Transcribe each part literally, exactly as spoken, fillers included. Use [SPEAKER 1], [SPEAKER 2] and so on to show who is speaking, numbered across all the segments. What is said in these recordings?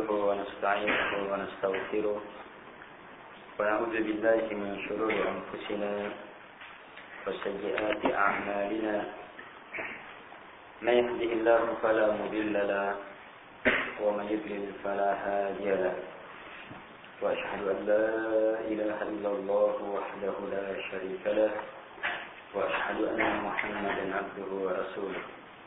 [SPEAKER 1] نحمده ونستعينه ونستغفره ونعوذ بالله من شرور أنفسنا وسيئات أعمالنا من يهده الله فلا مضل له ومن يضلل فلا هادي له وأشهد أن لا إله إلا الله وحده لا شريك له وأشهد أن محمدا عبده ورسوله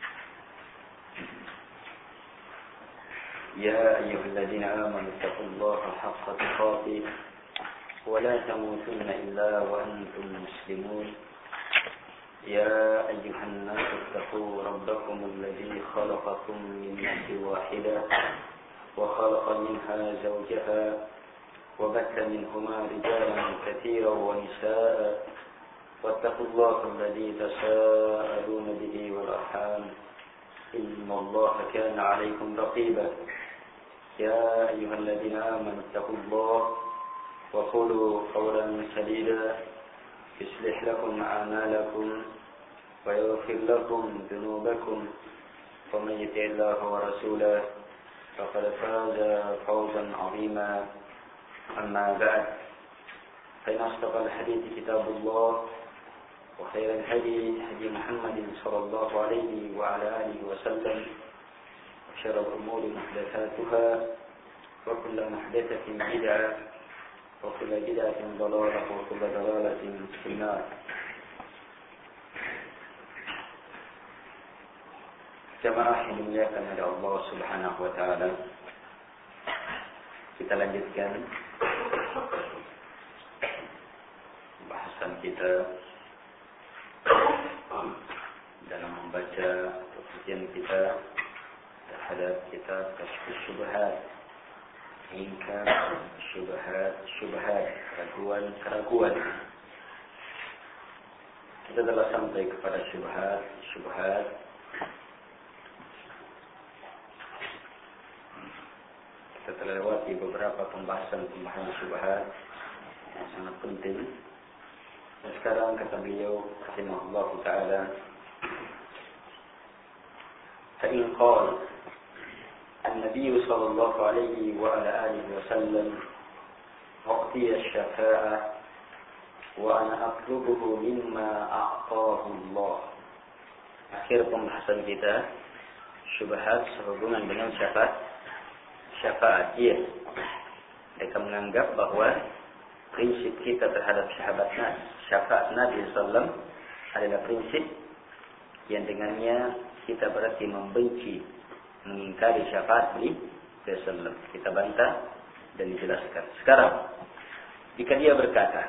[SPEAKER 1] يا أيها الذين آمنوا اتقوا الله حق تقاته ولا تموتن إلا وأنتم مسلمون يا أيها الناس اتقوا ربكم الذي خلقكم من نفس واحدة وخلق منها زوجها وبث منهما رجالا كثيرا ونساء واتقوا الله الذي تساءلون به والأرحام إن الله كان عليكم رقيبا يا أيها الذين آمنوا اتقوا الله وقولوا قولا سديدا يصلح لكم أعمالكم ويغفر لكم ذنوبكم ومن يطع الله ورسوله فقد فاز فوزا عظيما أما بعد فإن أصدق الحديث كتاب الله وخير الهدي هدي محمد صلى الله عليه وعلى آله وسلم وشر الأمور محدثاتها وكل محدثة بدعة وكل بدعة ضلالة وكل ضلالة في النار. Jamaah yang dimuliakan oleh Allah Subhanahu wa taala. Kita lanjutkan bahasan kita dalam membaca kajian kita terhadap kitab Kasyfus Syubhat, ingkar syubhat syubhat keraguan-keraguan. Kita telah sampai kepada syubhat syubhat kita telah lewati beberapa pembahasan-pembahasan syubhat yang sangat penting. Dan sekarang kata beliau rahimahullah ta'ala, فإن قال النبي صلى الله عليه وعلى آله وسلم أعطي الشفاعة وأنا أطلبه مما أعطاه الله. Akhir pembahasan kita syubhat sehubungan dengan syafaat. Syafaat, iya. Mereka menganggap bahwa prinsip kita terhadap syafaat Nabi, syafaat Nabi sallallahu alaihi wasallam adalah prinsip yang dengannya kita berarti membenci, mengingkari syafaat Nabi sallallahu alaihi wasallam. Kita bantah dan dijelaskan. Sekarang, jika dia berkata,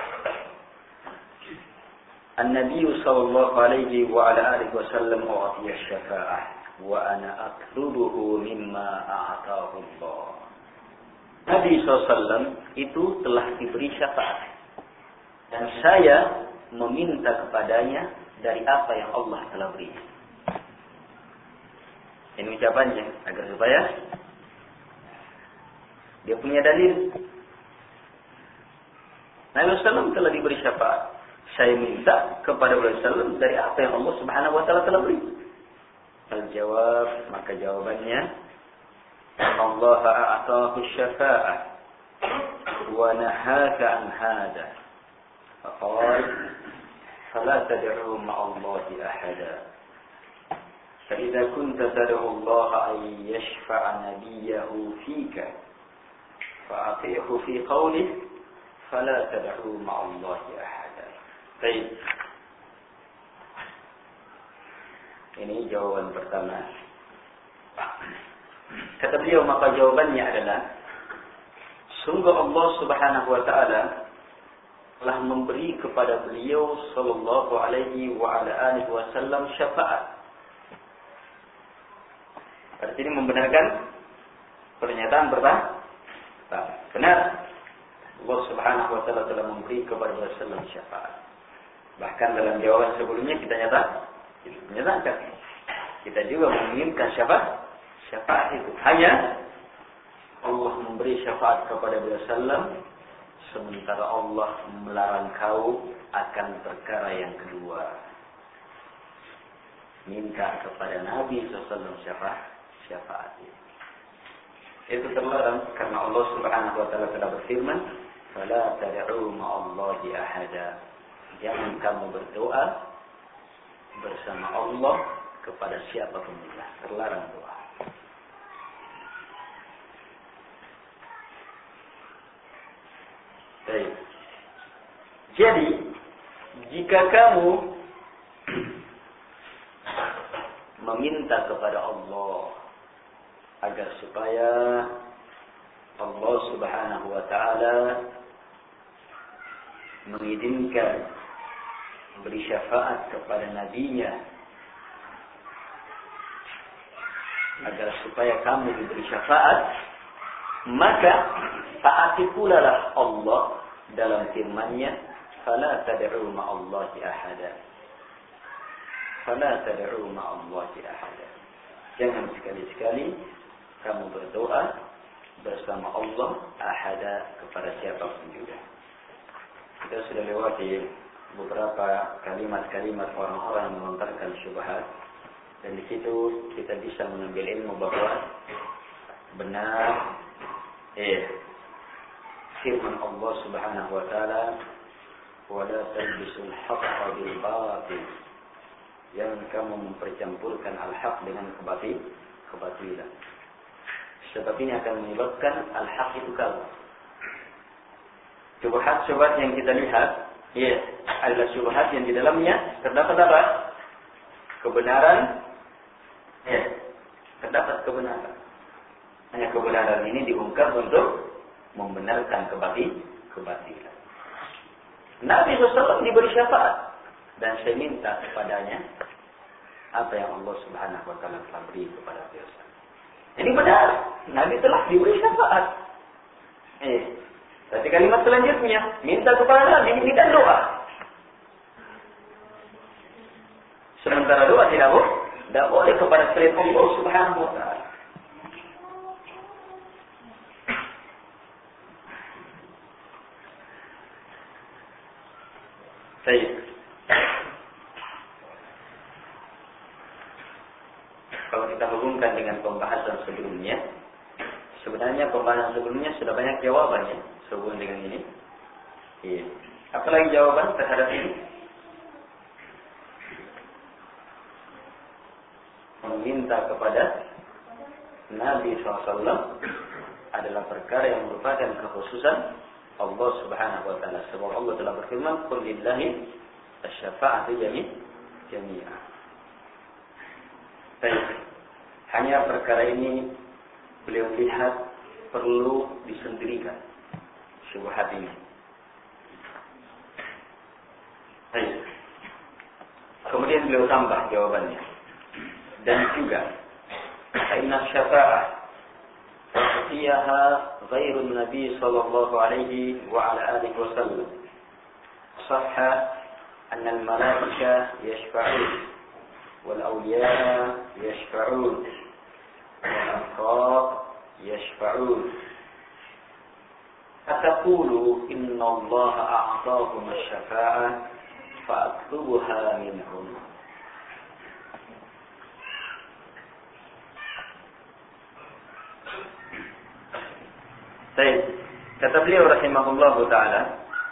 [SPEAKER 1] An-Nabi sallallahu alaihi wa ala alihi wasallam u'tiya syafa'ah wa ana atlubuhu mimma a'tahu Allah. Nabi sallallahu alaihi wasallam itu telah diberi syafaat dan saya meminta kepadanya dari apa yang Allah telah beri. Ini ucapannya agar supaya dia punya dalil. Nabi sallallahu alaihi wasallam telah diberi syafaat. Saya minta kepada Nabi sallallahu alaihi wasallam dari apa yang Allah Subhanahu wa taala telah beri. Al-jawab, maka jawabannya, Allah a'tahu syafa'ah wa nahaka an hada. Faqal fala tad'u ma'allahi ahada. فإذا كنت تدعو الله أن يشفع نبيه فيك فأطيعه في قوله فلا تدعو مع الله أحدا. Baik. Ini jawaban pertama. Kata beliau, maka jawabannya adalah sungguh Allah Subhanahu wa taala telah memberi kepada beliau sallallahu alaihi wa ala alihi wasallam syafaat. Berarti ini membenarkan pernyataan pertama. Benar. Allah Subhanahu wa taala telah memberi kepada Rasulullah syafaat. Bahkan dalam jawaban sebelumnya kita nyata, kita menyatakan kita juga menginginkan syafaat. Syafaat itu hanya Allah memberi syafaat kepada Rasulullah, sementara Allah melarang kau akan perkara yang kedua. Minta kepada Nabi sallallahu alaihi wasallam syafaat. Syafaat. Itu terlarang karena Allah Subhanahu wa taala telah berfirman, "Fala tad'u ma'allahi ahada." Jangan kamu berdoa bersama Allah kepada siapapun juga. Terlarang doa. Baik. Jadi, jika kamu meminta kepada Allah agar supaya Allah Subhanahu wa taala mengizinkan beri syafaat kepada nabinya agar supaya kamu diberi syafaat, maka taati pula lah Allah dalam firman-Nya, "Fala tad'u ma'allahi ahada." Fala tad'u ma'allahi ahada. Jangan sekali-sekali kamu berdoa bersama Allah ahada kepada siapapun juga. Kita sudah lewati beberapa kalimat-kalimat orang-orang yang melontarkan syubhat, dan di situ kita bisa mengambil ilmu bahwa benar eh firman Allah Subhanahu wa taala, "Wa la talbisul haqqa bil batil." Yang kamu mempercampurkan al-haq dengan kebatil, kebatilan. Sebab ini akan menyebabkan al-haq itu kalah. Syubhat-syubhat yang kita lihat, ya, adalah syubhat yang di dalamnya terdapat apa? Kebenaran, ya, terdapat kebenaran. Hanya kebenaran ini diungkap untuk membenarkan kebatil, kebatilan. Nabi shallallahu alaihi wasallam diberi syafaat, dan saya minta kepadanya apa yang Allah Subhanahu wa taala telah beri kepada beliau. Ini benar, Nabi telah diberi syafaat. Eh, tapi kalimat selanjutnya, minta kepada Nabi, minta doa. Sementara doa tidak boleh, tidak boleh kepada selain Allah Subhanahu wa taala. Baik. Kalau kita hubungkan dengan pembahasan sebelumnya, sebenarnya pembahasan sebelumnya sudah banyak jawabannya sehubungan dengan ini. Iya. Apalagi jawaban terhadap ini? Meminta kepada Nabi shallallahu alaihi wasallam adalah perkara yang merupakan kekhususan Allah Subhanahu wa taala. Sebab Allah telah berfirman, "Qul lillahi asy-syafa'atu jami'an." Baik. Hanya perkara ini beliau lihat perlu disendirikan syubhat ini. Baik. Kemudian beliau tambah jawabannya. Dan juga inna syafa'ah fiha ghairun nabi sallallahu alaihi wa ala alihi wasallam. Sahha anna al-malaika yashfa'un والأولياء يشفعون والأنصار يشفعون أتقولوا إن الله أعطاهم الشفاعة فأطلبها منهم. Baik, kata beliau rahimahullah taala,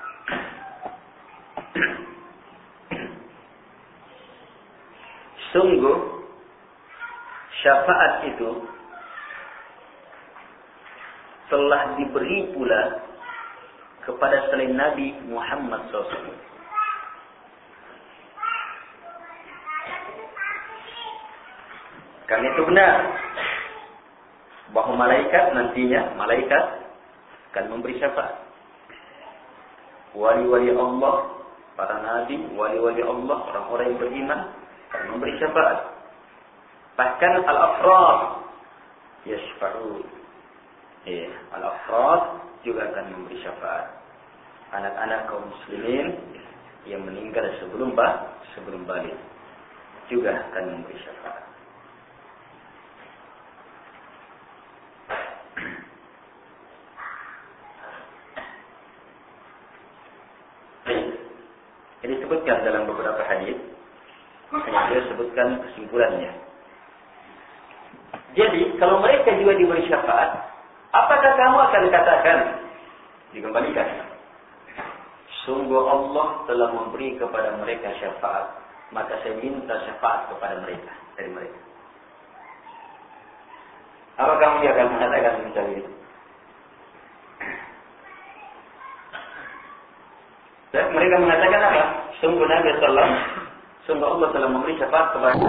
[SPEAKER 1] sungguh syafaat itu telah diberi pula kepada selain Nabi Muhammad shallallahu alaihi wasallam. Karena itu benar bahwa malaikat nantinya malaikat akan memberi syafaat. Wali-wali Allah, para nabi, wali-wali Allah, orang-orang yang beriman akan memberi syafaat. Bahkan al-afrad yashfa'un. Eh, al-afrad juga akan memberi syafaat. Anak-anak kaum muslimin yang meninggal sebelum bah, sebelum balik juga akan memberi syafaat. Ini disebutkan dalam beberapa hadis. Hanya dia sebutkan kesimpulannya. Jadi, kalau mereka juga diberi syafaat, Apakah kamu akan katakan, dikembalikan, sungguh Allah telah memberi kepada mereka syafaat, maka saya minta syafaat kepada mereka, dari mereka. Apa kamu akan mengatakan seperti itu? Dan mereka mengatakan apa? Sungguh Nabi sallallahu alaihi wasallam, sungguh Allah telah memberi syafaat kepada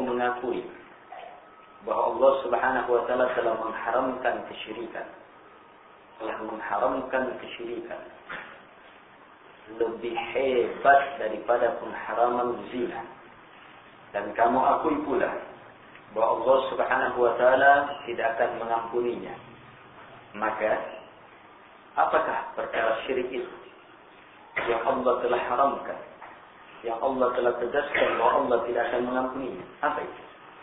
[SPEAKER 1] mengakui bahwa Allah Subhanahu wa taala telah mengharamkan kesyirikan, telah mengharamkan kesyirikan lebih hebat daripada pengharaman zina, dan kamu akui pula bahwa Allah Subhanahu wa taala tidak akan mengampuninya, maka apakah perkara syirik itu yang Allah telah haramkan, yang Allah telah tegaskan bahwa Allah tidak akan mengampuninya? Apa itu?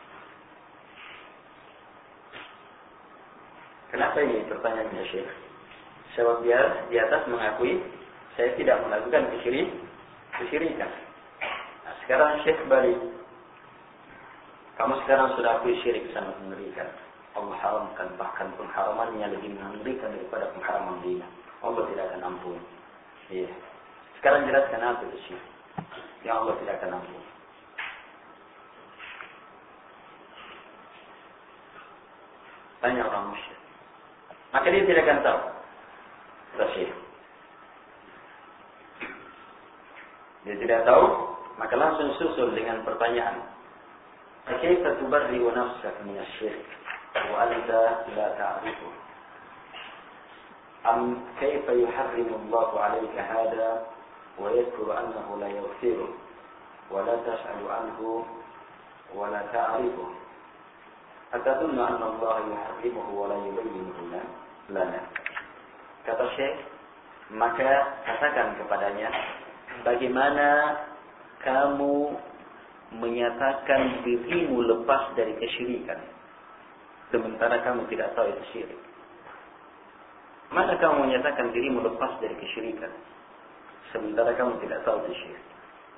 [SPEAKER 1] Kenapa ini pertanyaannya, Syekh? Sebab dia di atas mengakui saya tidak melakukan kesyirik, kesyirikan. Nah, sekarang Syekh balik. Kamu sekarang sudah akui syirik sangat mengerikan. Allah haramkan, bahkan pengharamannya lebih mengerikan daripada pengharaman zina. Allah tidak akan ampun. Iya. Sekarang jelaskan apa itu syirik yang Allah tidak akan ampun. Tanya orang musyrik. Maka dia tidak akan tahu. Rasyid. Dia tidak tahu, maka langsung susul dengan pertanyaan. كيف تبرئ نفسك من الشرك وأنت لا تعرفه؟ أم كيف يحرم الله عليك هذا ويذكر أنه لا يغفره ولا تسأل عنه ولا تعرفه؟ أتظن أن الله يحرمه ولا يبينه لنا؟ Kata Syekh, maka katakan kepadanya, bagaimana kamu menyatakan dirimu lepas dari kesyirikan sementara kamu tidak tahu itu syirik? Mana kamu menyatakan dirimu lepas dari kesyirikan sementara kamu tidak tahu itu syirik?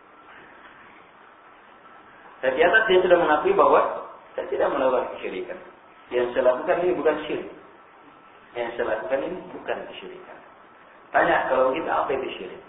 [SPEAKER 1] Dan di atas dia sudah mengakui bahwa saya tidak melakukan kesyirikan. Yang saya lakukan ini bukan syirik. Yang saya lakukan ini bukan kesyirikan. Tanya, kalau kita apa itu syirik?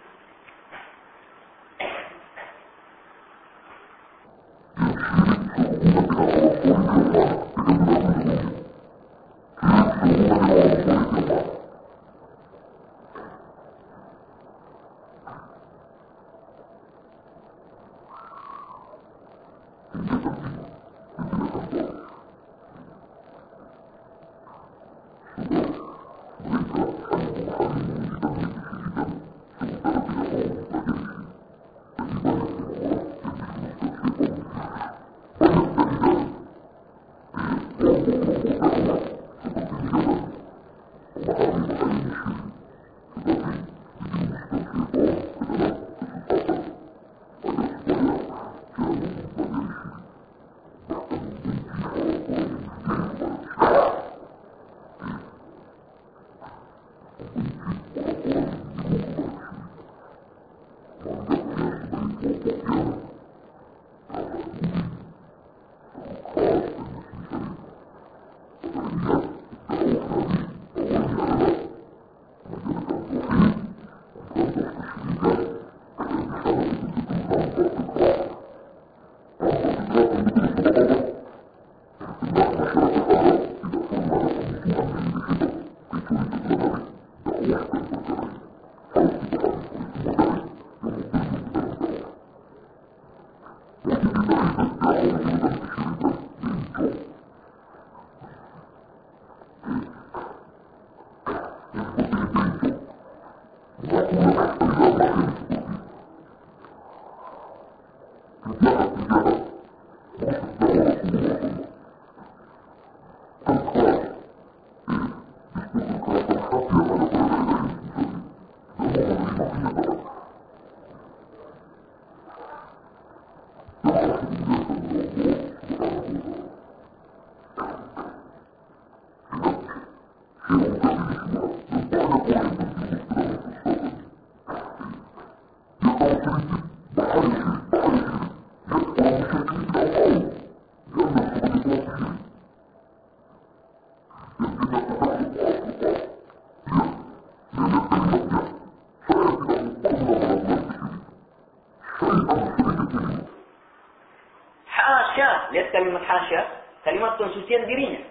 [SPEAKER 1] Kalimat hasya, kalimat pensucian dirinya.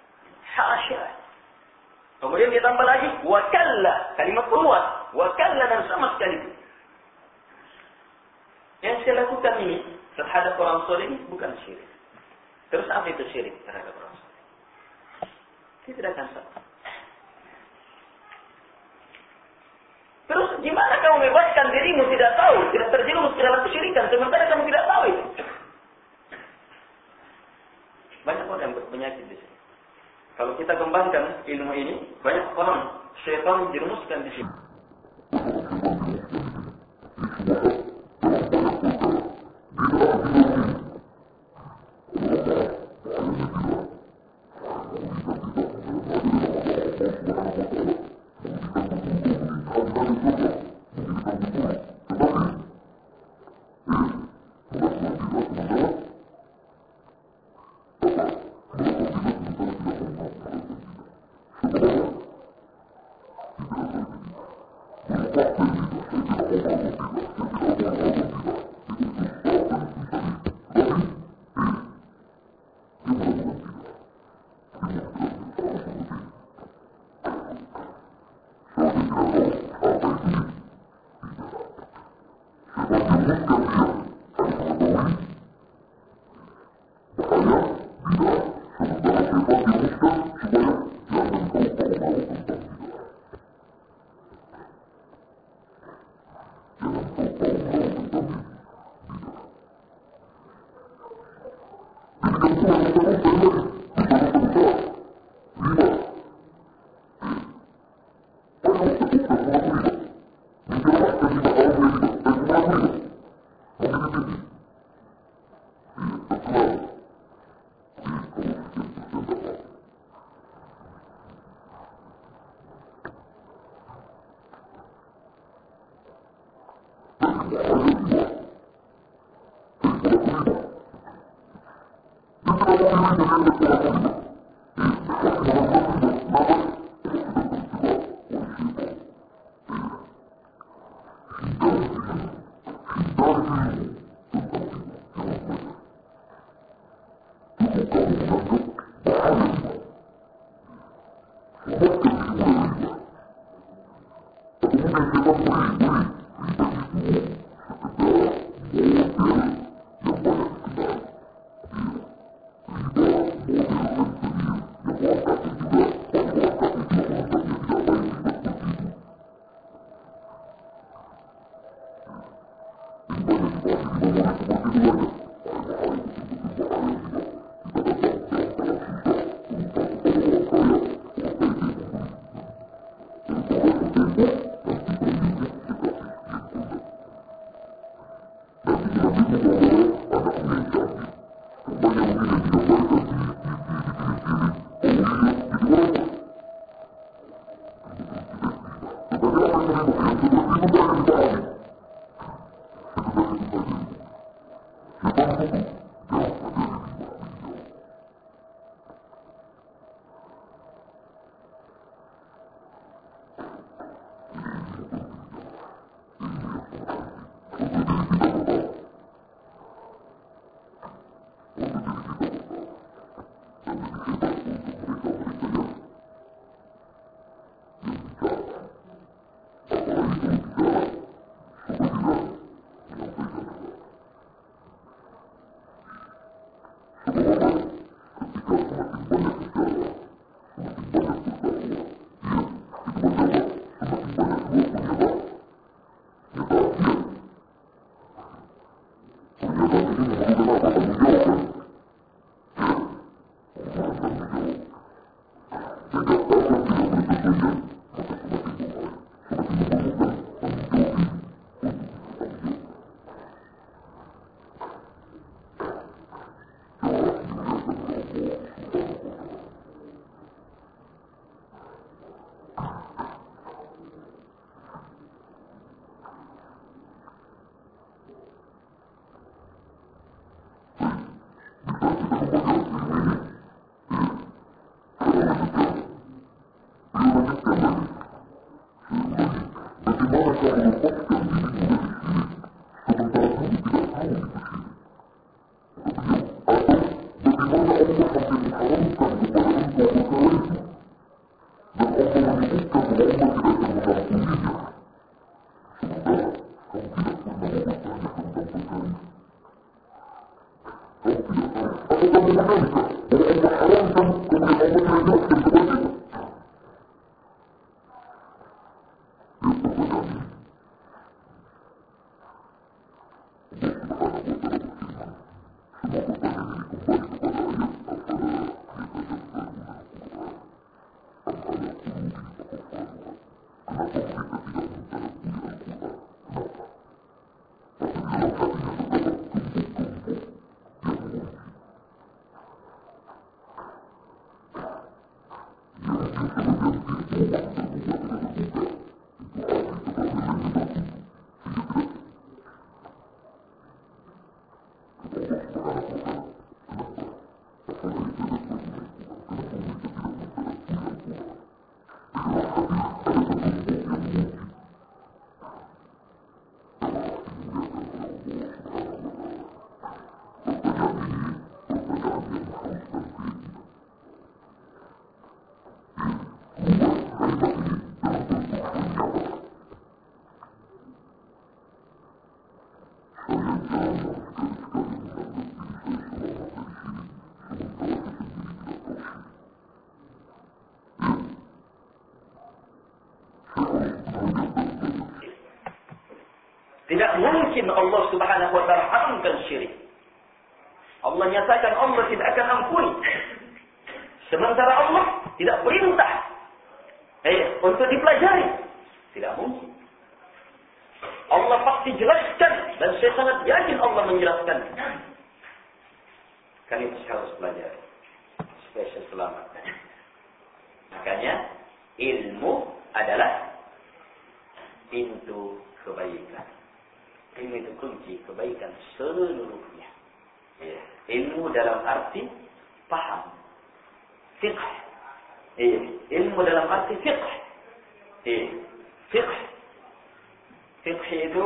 [SPEAKER 1] Hasya. Kemudian dia tambah lagi, wakalla, kalimat perluas, wakalla dan sama sekali. Yang saya lakukan ini terhadap orang soleh ini bukan syirik. Terus apa itu syirik terhadap Rasul? Dia tidak akan sah. Terus gimana kamu bebaskan dirimu tidak tahu, tidak terjerumus ke dalam kesyirikan, sementara kamu tidak tahu itu? Banyak orang yang berpenyakit di sini. Kalau kita kembangkan ilmu ini, banyak orang syaitan menjerumuskan di sini. Tidak mungkin Allah Subhanahu wa taala haramkan syirik. Allah nyatakan Allah tidak akan ampuni. Sementara Allah tidak perintah eh, untuk dipelajari. Tidak mungkin. Allah pasti jelaskan dan saya sangat yakin Allah menjelaskan. Kalian harus pelajari supaya saya selamat. Makanya ilmu adalah pintu kebaikan. Ilmu itu kunci kebaikan seluruhnya. Ya. Ilmu dalam arti paham, fiqh. Ya. Ilmu dalam arti fiqh. Ya. Fiqh. Fiqh itu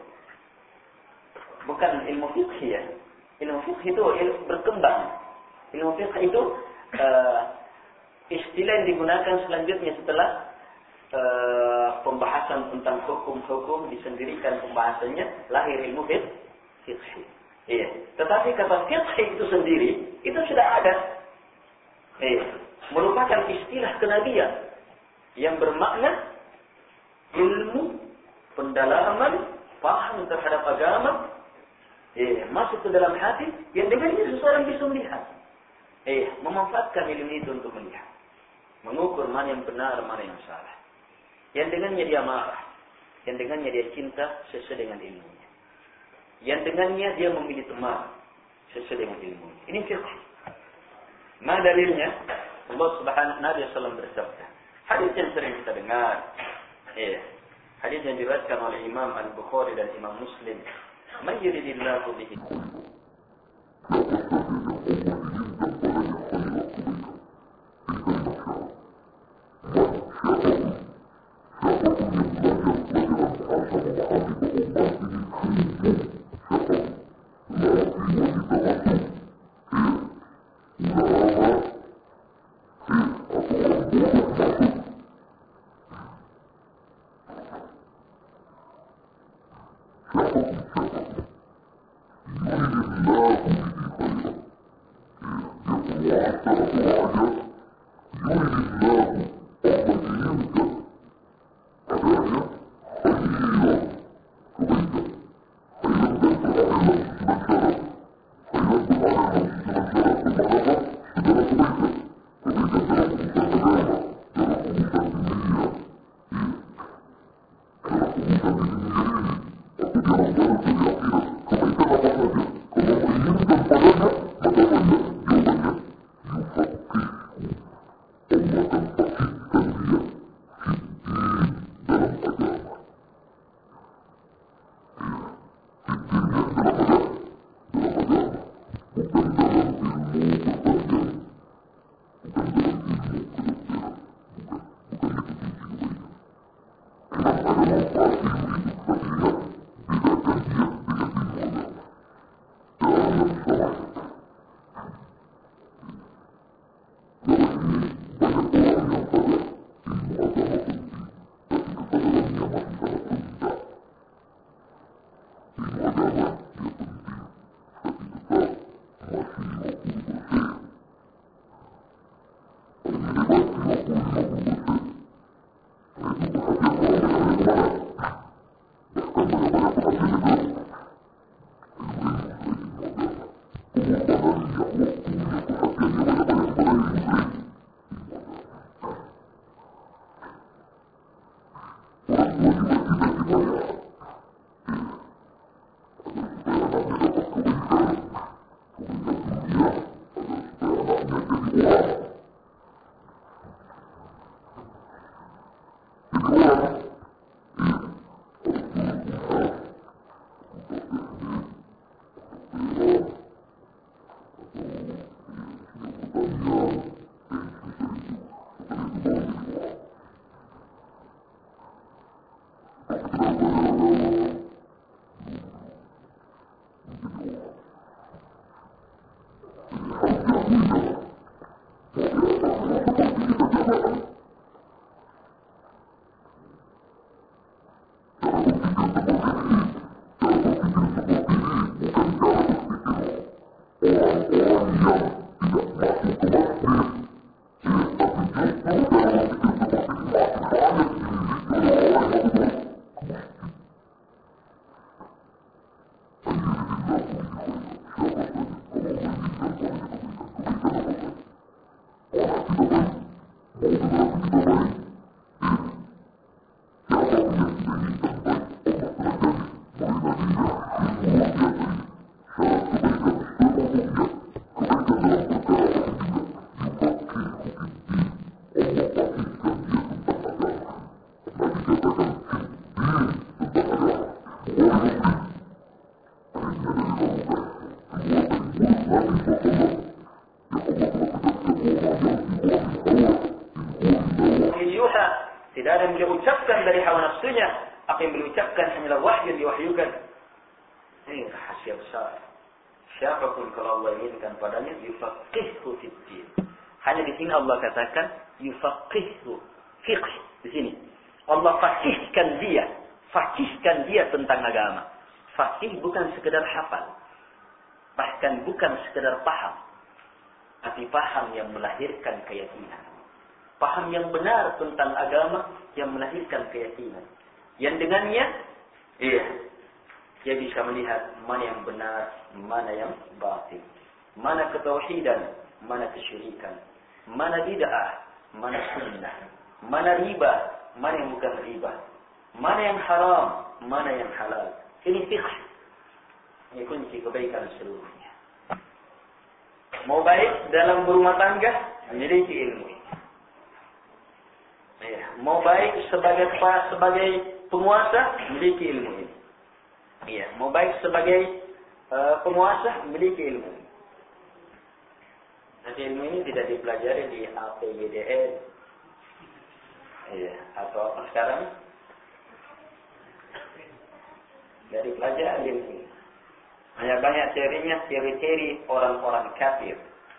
[SPEAKER 1] bukan ilmu fiqh ya. Ilmu fiqh itu ilmu berkembang. Ilmu fiqh itu uh, istilah yang digunakan selanjutnya setelah Uh, pembahasan tentang hukum-hukum disendirikan pembahasannya lahir ilmu fiqh. Iya. Tetapi kata fiqh itu sendiri itu sudah ada. Iya. Merupakan istilah kenabian yang bermakna ilmu, pendalaman, paham terhadap agama, iya, masuk ke dalam hati yang dengannya seseorang bisa melihat. Iya, memanfaatkan ilmu itu untuk melihat, mengukur mana yang benar, mana yang salah. Yang dengannya dia marah, yang dengannya dia cinta sesuai dengan ilmunya, yang dengannya dia memilih teman sesuai dengan ilmunya. Ini fiqh. Mana dalilnya? Allah Subhanahu wa taala bersabda. Hadis yang sering kita dengar. Eh, hadis yang diriwayatkan oleh Imam Al-Bukhari dan Imam Muslim. Man yuridillahu bihi Tidak ada yang beliau ucapkan dari hawa nafsunya. Apa yang beliau ucapkan hanyalah wahyu yang diwahyukan. Ini rahasia besar. Siapapun kalau Allah inginkan padanya, yufaqihhu fiddin. Hanya di sini Allah katakan yufaqihhu, fiqh di sini. Allah fakihkan dia, fakihkan dia tentang agama. Fakih bukan sekedar hafal, bahkan bukan sekedar paham, tapi paham yang melahirkan keyakinan. Paham yang benar tentang agama yang melahirkan keyakinan. Yang dengannya, iya, dia bisa melihat mana yang benar, mana yang batil. Mana ketauhidan, mana kesyirikan. Mana bid'ah, mana sunnah. Mana riba, mana yang bukan riba. Mana yang haram, mana yang halal. Ini fiqh. Ini kunci kebaikan seluruhnya. Mau baik dalam berumah tangga, memiliki ilmu. Ya, mau baik sebagai sebagai penguasa, memiliki ilmu ini. Iya, mau baik sebagai uh, penguasa, memiliki ilmu ini. Nanti ilmu ini tidak dipelajari di A P B D N, iya, atau apa sekarang? Dari pelajaran ilmu ini. Hanya banyak teorinya, teori-teori orang-orang kafir.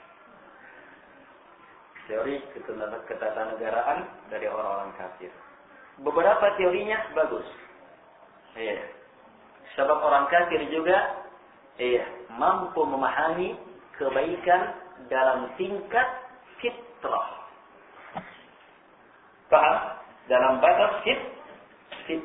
[SPEAKER 1] Teori ketatanegaraan dari orang-orang kafir. Beberapa teorinya bagus. Iya. Sebab orang kafir juga iya, mampu memahami kebaikan dalam tingkat fitrah. Paham? Dalam batas fit, fit.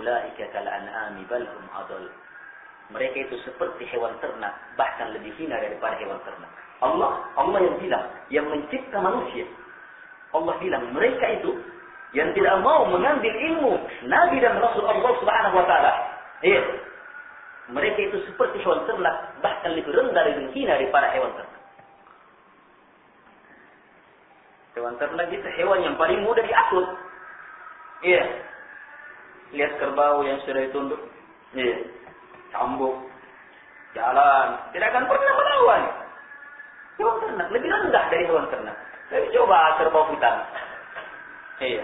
[SPEAKER 1] ulaika kal an'ami bal hum adall. Mereka itu seperti hewan ternak, bahkan lebih hina daripada hewan ternak. Allah, Allah yang bilang, yang mencipta manusia. Allah bilang, mereka itu yang tidak mau mengambil ilmu Nabi dan Rasul Allah Subhanahu wa taala, iya. Mereka itu seperti hewan ternak, bahkan lebih rendah dan hina daripada hewan ternak. Hewan ternak itu hewan yang paling mudah diatur. Iya. Lihat kerbau yang sudah ditunduk. Iya. Cambuk. Jalan. Tidak akan pernah melawan. Hewan ternak lebih rendah dari hewan ternak. Tapi coba kerbau hutan. Iya.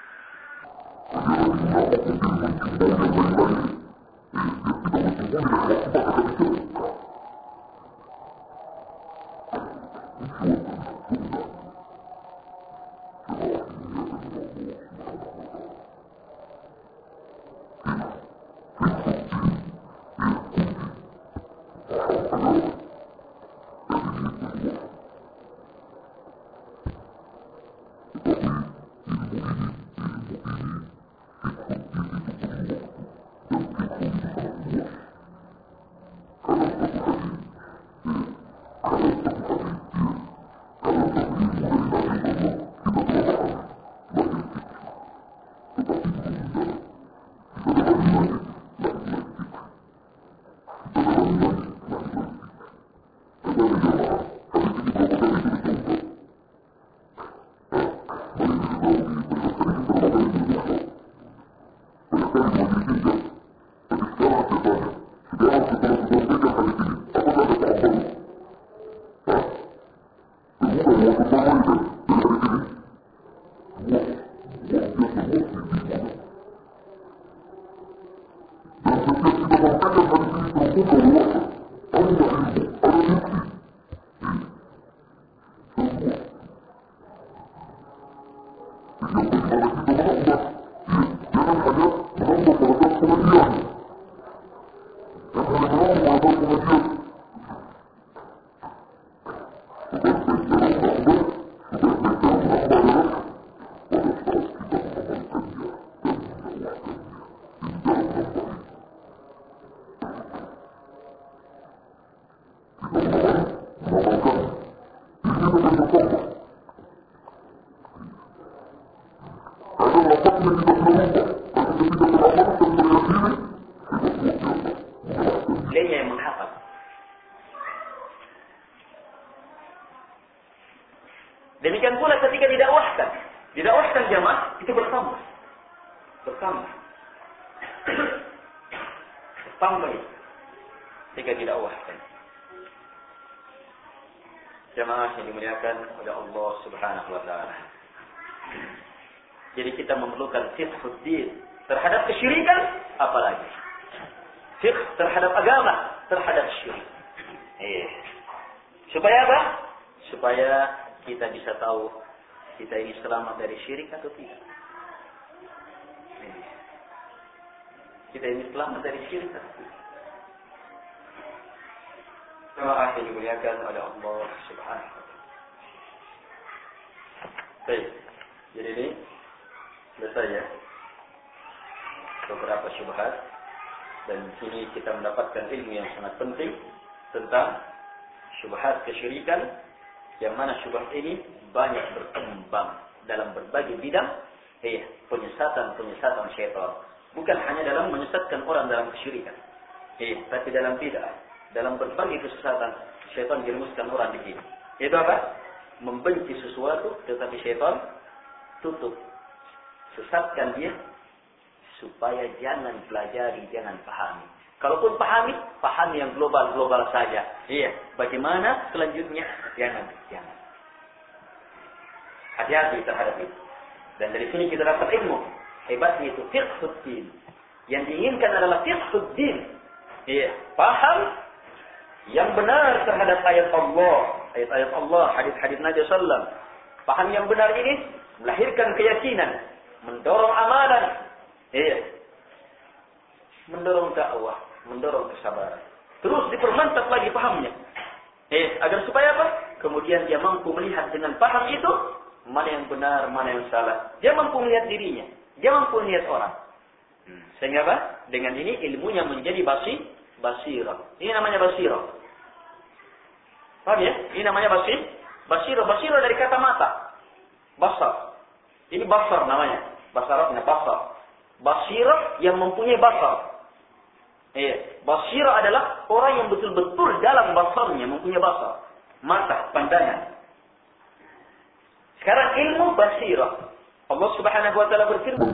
[SPEAKER 1] Demikian pula ketika didakwahkan. Didakwahkan jamaah itu bertambah. Bertambah. Bertambah ketika didakwahkan. Jamaah yang dimuliakan oleh Allah Subhanahu wa taala. Jadi kita memerlukan fiqhuddin terhadap kesyirikan, apalagi fiqh terhadap agama, terhadap syirik. Eh. Supaya apa? Supaya kita bisa tahu kita ini selamat dari syirik atau tidak. Eh. Kita ini selamat dari syirik atau tidak. Jemaah yang dimuliakan oleh Allah Subhanahu wa taala. Baik. Jadi ini selesai ya. Beberapa syubhat, dan di sini kita mendapatkan ilmu yang sangat penting tentang syubhat kesyirikan, yang mana syubhat ini banyak berkembang dalam berbagai bidang, eh penyesatan-penyesatan syaitan. Bukan hanya dalam menyesatkan orang dalam kesyirikan, eh tapi dalam bid'ah, dalam berbagai kesesatan syaitan dirumuskan orang di sini. Itu apa? Membenci sesuatu, tetapi syaitan tutup, sesatkan dia supaya jangan pelajari, jangan pahami. Kalaupun pahami, pahami yang global-global saja. Iya, bagaimana selanjutnya? Jangan, jangan. Hati-hati terhadap itu. Dan dari sini kita dapat ilmu. Hebatnya itu fiqhuddin. Yang diinginkan adalah fiqhuddin. Iya, paham yang benar terhadap ayat Allah, ayat-ayat Allah, hadis-hadis Nabi sallallahu alaihi wasallam. Paham yang benar ini melahirkan keyakinan, mendorong amalan, iya, mendorong dakwah, mendorong kesabaran. Terus dipermantap lagi pahamnya, eh, agar supaya apa? Kemudian dia mampu melihat dengan paham itu mana yang benar, mana yang salah. Dia mampu melihat dirinya, dia mampu melihat orang. Hmm. Sehingga apa? Dengan ini ilmunya menjadi basir, basirah. Ini namanya basirah. Paham ya? Ini namanya basir, basirah. Basirah dari kata mata. Basar. Ini basar namanya. Basarahnya basar. Basirah yang mempunyai basar. Iya, basirah adalah orang yang betul-betul dalam basarnya mempunyai basar, mata, pandangan. Sekarang ilmu basirah. Allah Subhanahu wa taala berfirman,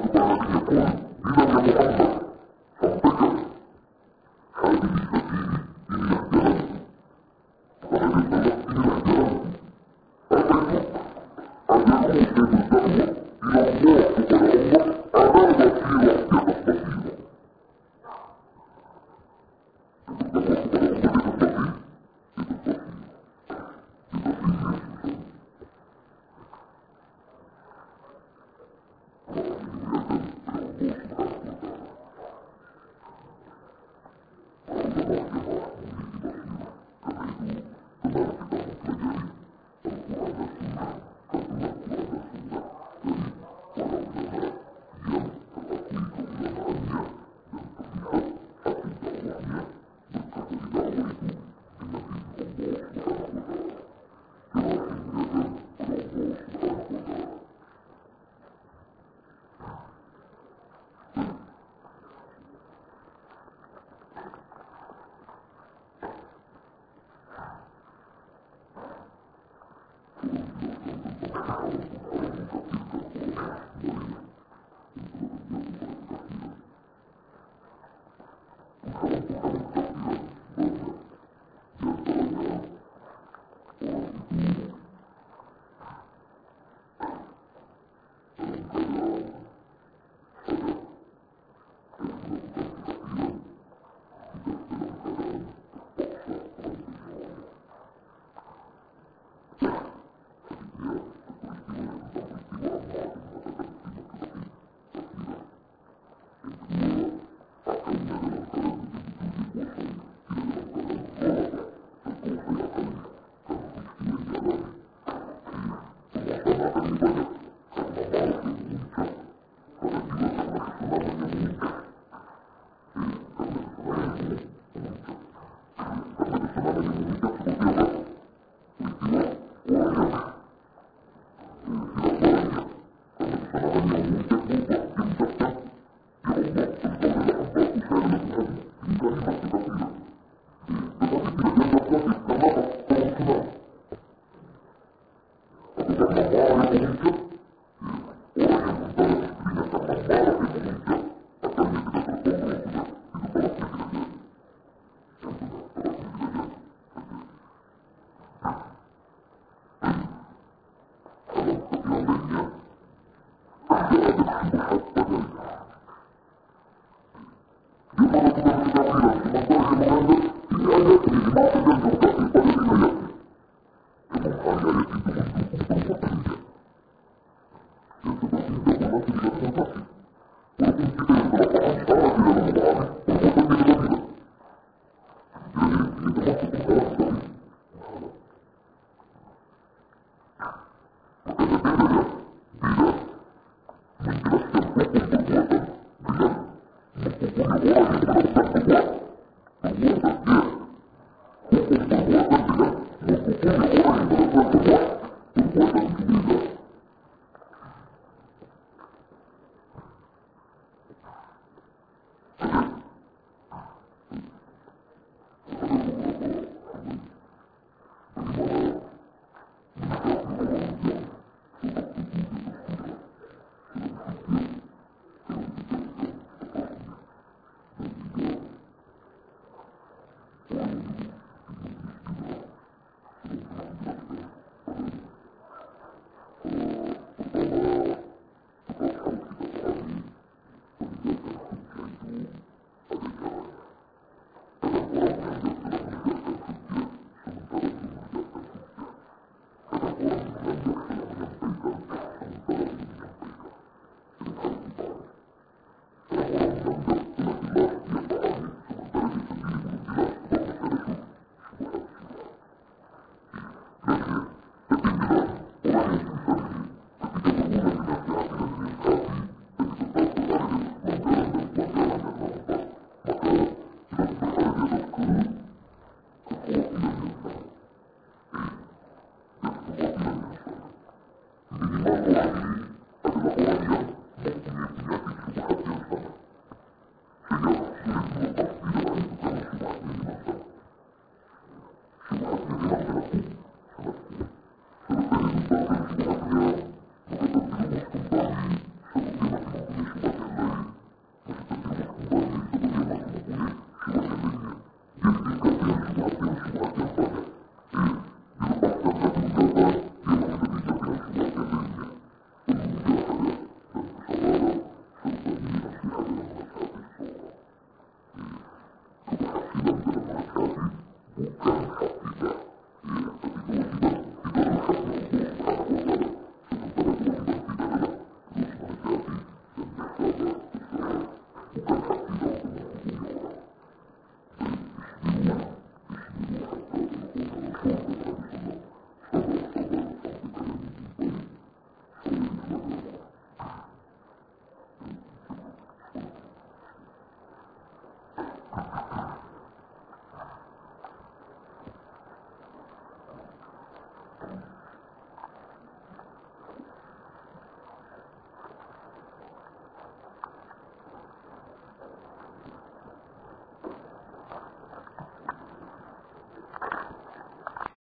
[SPEAKER 2] Bukan